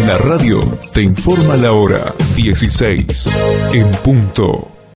La radio te informa la hora 16 en punto.